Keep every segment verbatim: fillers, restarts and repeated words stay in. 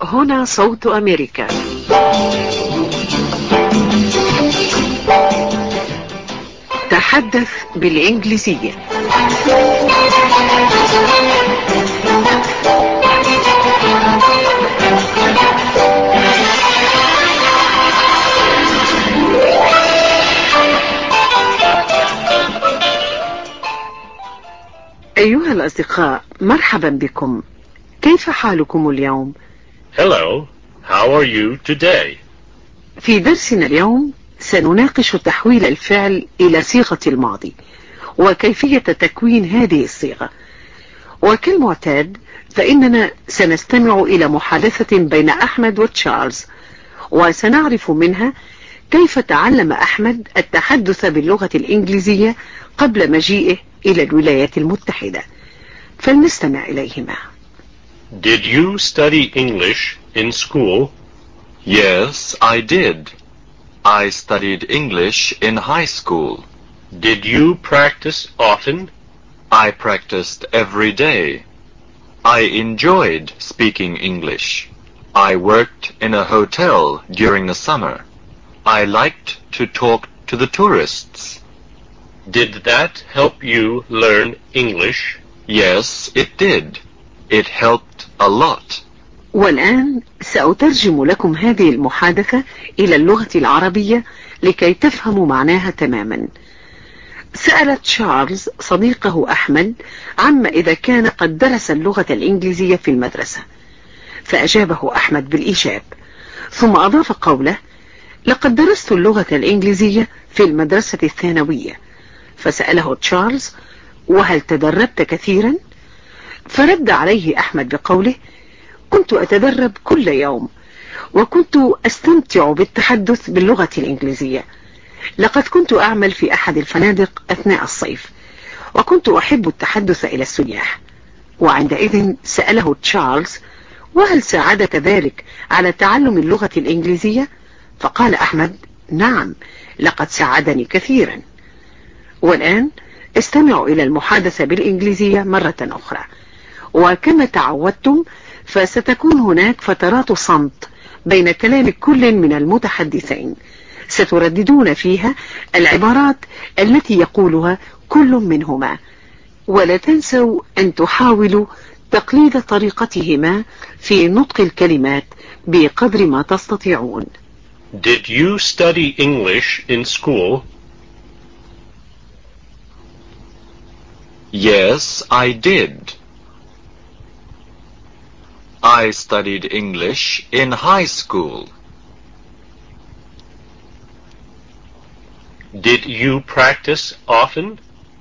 هنا صوت أمريكا. تحدث بالإنجليزية. أيها الأصدقاء، مرحبا بكم. كيف حالكم اليوم؟ Hello, how are you today? في درسنا اليوم سنناقش تحويل الفعل إلى صيغة الماضي وكيفية تكوين هذه الصيغة. وكالمعتاد فإننا سنستمع إلى محادثة بين أحمد وتشارلز، وسنعرف منها كيف تعلم أحمد التحدث باللغة الإنجليزية قبل مجيئه إلى الولايات المتحدة. فلنستمع إليهما. Did you study English in school? Yes, I did. I studied English in high school. Did you practice often? I practiced every day. I enjoyed speaking English. I worked in a hotel during the summer. I liked to talk to the tourists. Did that help you learn English? Yes, it did. It helped a lot. والآن سأترجم لكم هذه المحادثة إلى اللغة العربية لكي تفهموا معناها تماما. سأل تشارلز صديقه أحمد عما إذا كان قد درس اللغة الإنجليزية في المدرسة، فأجابه أحمد بالإيجاب، ثم أضاف قوله: لقد درست اللغة الإنجليزية في المدرسة الثانوية. فسأله تشارلز: وهل تدربت كثيرا؟ فرد عليه أحمد بقوله: كنت أتدرب كل يوم، وكنت أستمتع بالتحدث باللغة الإنجليزية. لقد كنت أعمل في أحد الفنادق أثناء الصيف، وكنت أحب التحدث إلى السياح. وعندئذ سأله تشارلز: وهل ساعدك ذلك على تعلم اللغة الإنجليزية؟ فقال أحمد: نعم، لقد ساعدني كثيرا. والآن استمعوا إلى المحادثة بالإنجليزية مرة أخرى، وكما تعودتم فستكون هناك فترات صمت بين كلام كل من المتحدثين، سترددون فيها العبارات التي يقولها كل منهما، ولا تنسوا أن تحاولوا تقليد طريقتهما في نطق الكلمات بقدر ما تستطيعون. Did you study English in school? Yes, I did. I studied English in high school. Did you practice often?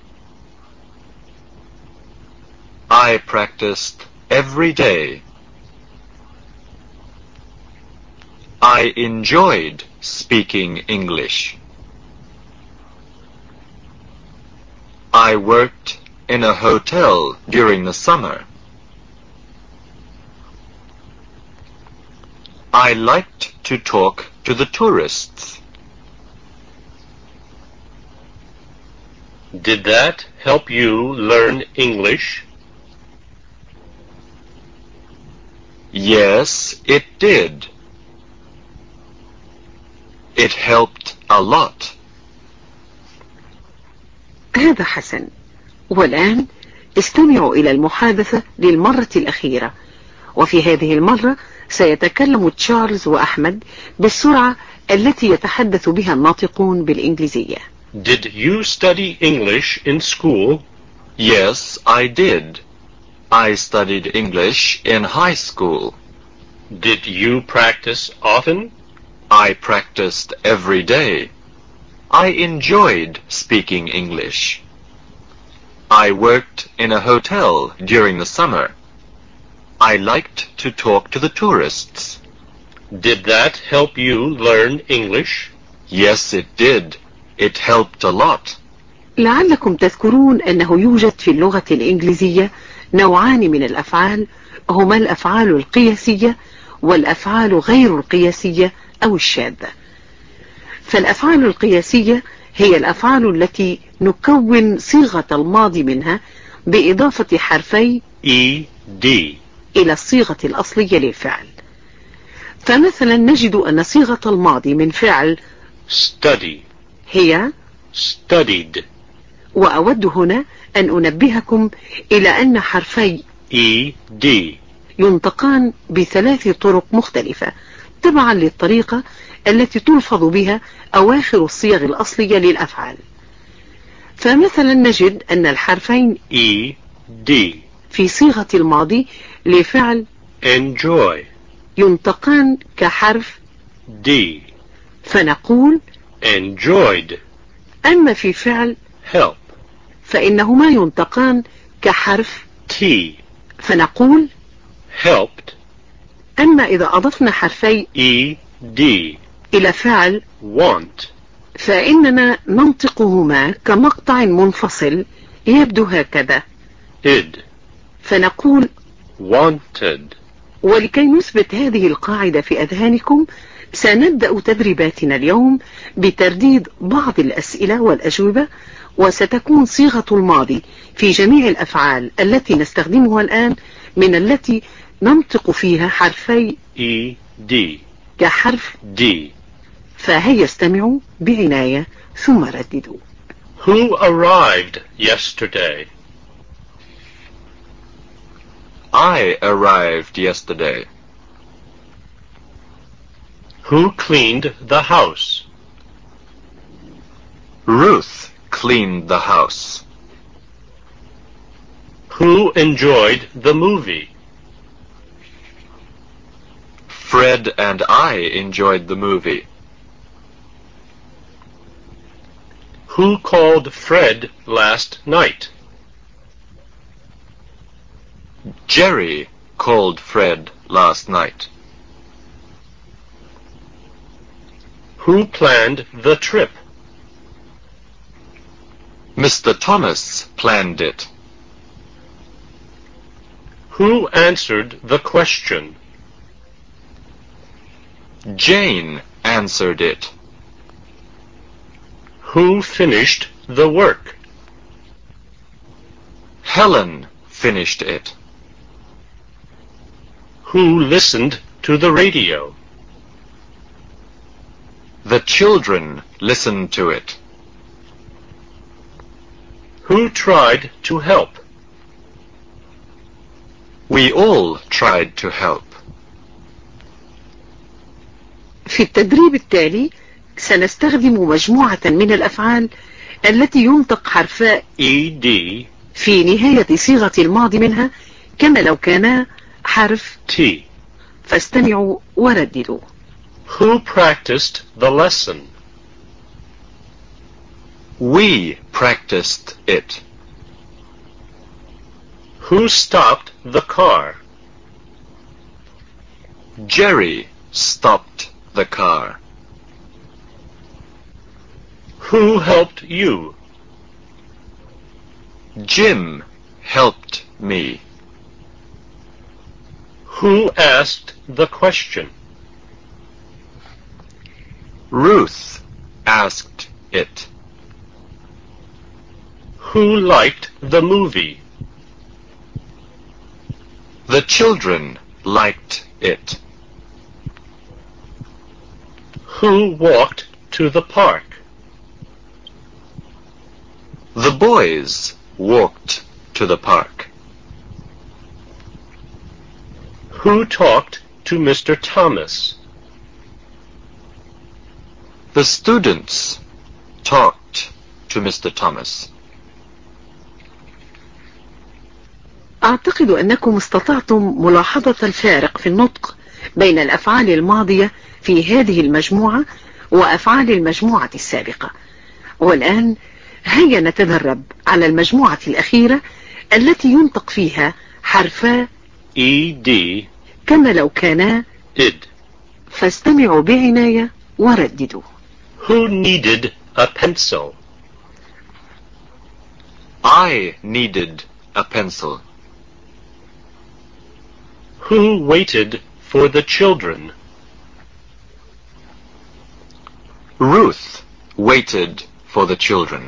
I practiced every day. I enjoyed speaking English. I worked in a hotel during the summer. I liked to talk to the tourists. Did that help you learn English? Yes, it did. It helped a lot. هذا حسن. والآن استمعوا إلى المحادثة للمرة الأخيرة، وفي هذه المرة سيتكلم تشارلز وأحمد بالسرعة التي يتحدث بها الناطقون بالإنجليزية. Did you study English in school? Yes, I did. I studied English in high school. Did you practice often? I practiced every day. I enjoyed speaking English. I worked in a hotel during the summer. I liked to talk to the tourists. Did that help you learn English? Yes, it did. It helped a lot. لعلكم تذكرون أنه يوجد في اللغة الإنجليزية نوعان من الأفعال، هما الأفعال القياسية والأفعال غير القياسية أو الشاذة. فالأفعال القياسية هي الأفعال التي نكون صيغة الماضي منها بإضافة حرفي ed إلى الصيغة الأصلية للفعل. فمثلا نجد أن صيغة الماضي من فعل study هي studied. وأود هنا أن أنبهكم إلى أن حرفي E D ينطقان بثلاث طرق مختلفة تبعا للطريقة التي تلفظ بها أواخر الصيغ الأصلية للأفعال. فمثلا نجد أن الحرفين E D في صيغة الماضي لفعل enjoy ينطقان كحرف D فنقول enjoyed. أما في فعل help فإنهما ينطقان كحرف T فنقول helped. أما إذا أضفنا حرفي E D إلى فعل want فإننا ننطقهما كمقطع منفصل يبدو هكذا id فنقول wanted. ولكي نثبت هذه القاعدة في أذهانكم سنبدأ تدريباتنا اليوم بترديد بعض الأسئلة والأجوبة، وستكون صيغة الماضي في جميع الأفعال التي نستخدمها الآن من التي ننطق فيها حرفي E D كحرف D. فهيا استمعوا بعناية ثم رددوا. Who arrived yesterday? I arrived yesterday. Who cleaned the house? Ruth cleaned the house. Who enjoyed the movie? Fred and I enjoyed the movie. Who called Fred last night? Jerry called Fred last night. Who planned the trip? Mister Thomas planned it. Who answered the question? Jane answered it. Who finished the work? Helen finished it. Who listened to the radio? The children listened to it. Who tried to help? We all tried to help. في التدريب التالي سنستخدم مجموعة من الأفعال التي ينطق حرفاء E D في نهاية صيغة الماضي منها كما لو كانا حرف T. فاستمعوا ورددوا. Who practiced the lesson? We practiced it. Who stopped the car? Jerry stopped the car. Who helped you? Jim helped me. Who asked the question? Ruth asked it. Who liked the movie? The children liked it. Who walked to the park? The boys walked to the park. Who talked to Mister Thomas? The students talked to Mister Thomas. أعتقد أنكم استطعتم ملاحظة الفارق في النطق بين الأفعال الماضية في هذه المجموعة وأفعال المجموعة السابقة. والآن هيا نتدرب على المجموعة الأخيرة التي ينطق فيها حرفا E D كما لو كانا id. فاستمعوا بعناية ورددوا. Who needed a pencil? I needed a pencil. Who waited for the children? Ruth waited for the children.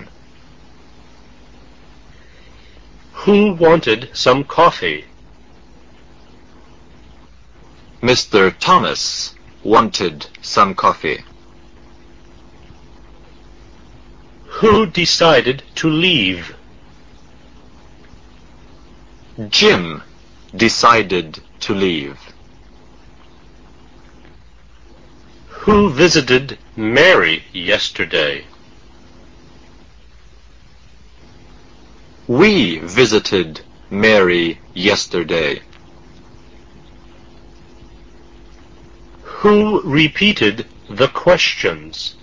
Who wanted some coffee? Mister Thomas wanted some coffee. Who decided to leave? Jim decided to leave. Who visited Mary yesterday? We visited Mary yesterday. Who repeated the questions?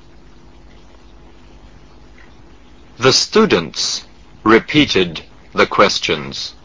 The students repeated the questions.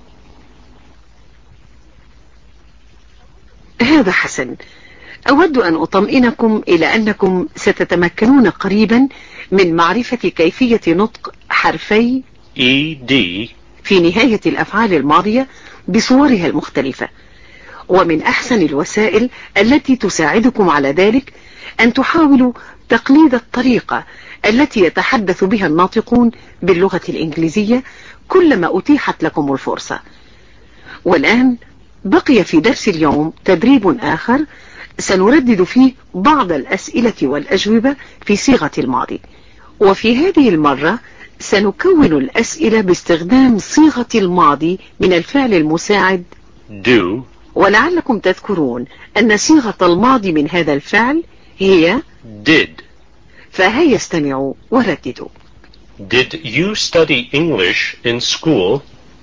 هذا حسن. أود أن أطمئنكم إلى أنكم ستتمكنون قريبا من معرفة كيفية نطق حرفي E D في نهاية الأفعال الماضية بصورها المختلفة. ومن أحسن الوسائل التي تساعدكم على ذلك أن تحاولوا تقليد الطريقة التي يتحدث بها الناطقون باللغة الإنجليزية كلما أتيحت لكم الفرصة. والآن بقي في درس اليوم تدريب آخر سنردد فيه بعض الأسئلة والأجوبة في صيغة الماضي، وفي هذه المرة سنكون الأسئلة باستخدام صيغة الماضي من الفعل المساعد do. ولعلكم تذكرون أن صيغة الماضي من هذا الفعل هي did. فهيا استمعوا ورددوا. Did you study English in school?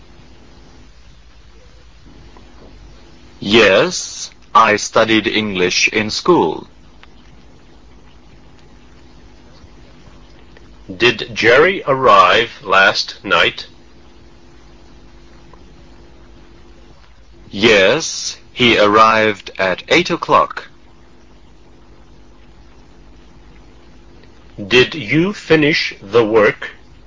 Yes, I studied English in school. Did Jerry arrive last night? Yes, he arrived at eight o'clock. Did you finish the work?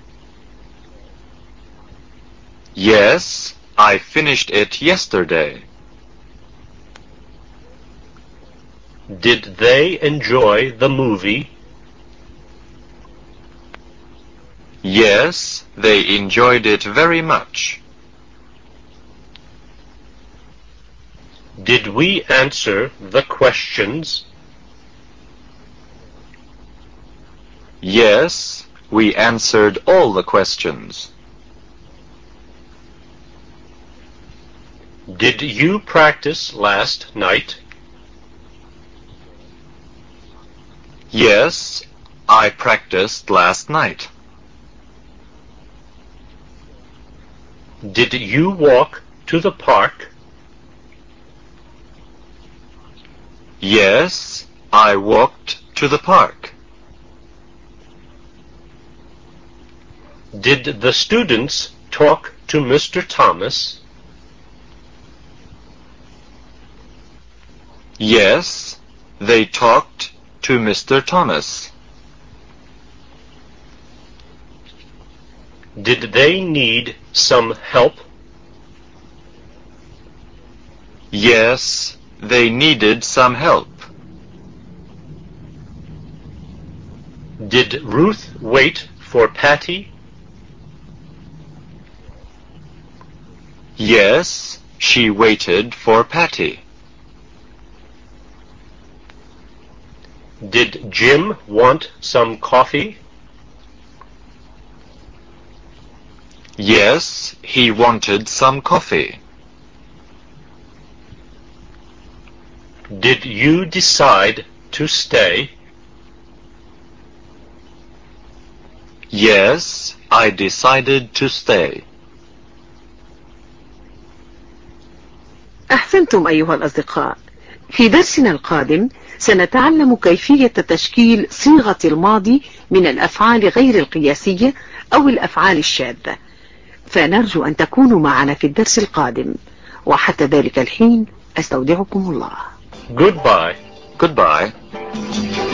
Yes, I finished it yesterday. Did they enjoy the movie? Yes, they enjoyed it very much. Did we answer the questions? Yes, we answered all the questions. Did you practice last night? Yes, I practiced last night. Did you walk to the park? Yes, I walked to the park. Did the students talk to Mister Thomas? Yes, they talked to Mister Thomas. Did they need some help? Yes, they needed some help. Did Ruth wait for Patty? Yes, she waited for Patty. Did Jim want some coffee? Yes, he wanted some coffee. Did you decide to stay? Yes, I decided to stay. أحسنتم أيها الأصدقاء. في درسنا القادم سنتعلم كيفية تشكيل صيغة الماضي من الأفعال غير القياسية أو الأفعال الشاذة، فنرجو أن تكونوا معنا في الدرس القادم، وحتى ذلك الحين أستودعكم الله. Goodbye. Goodbye.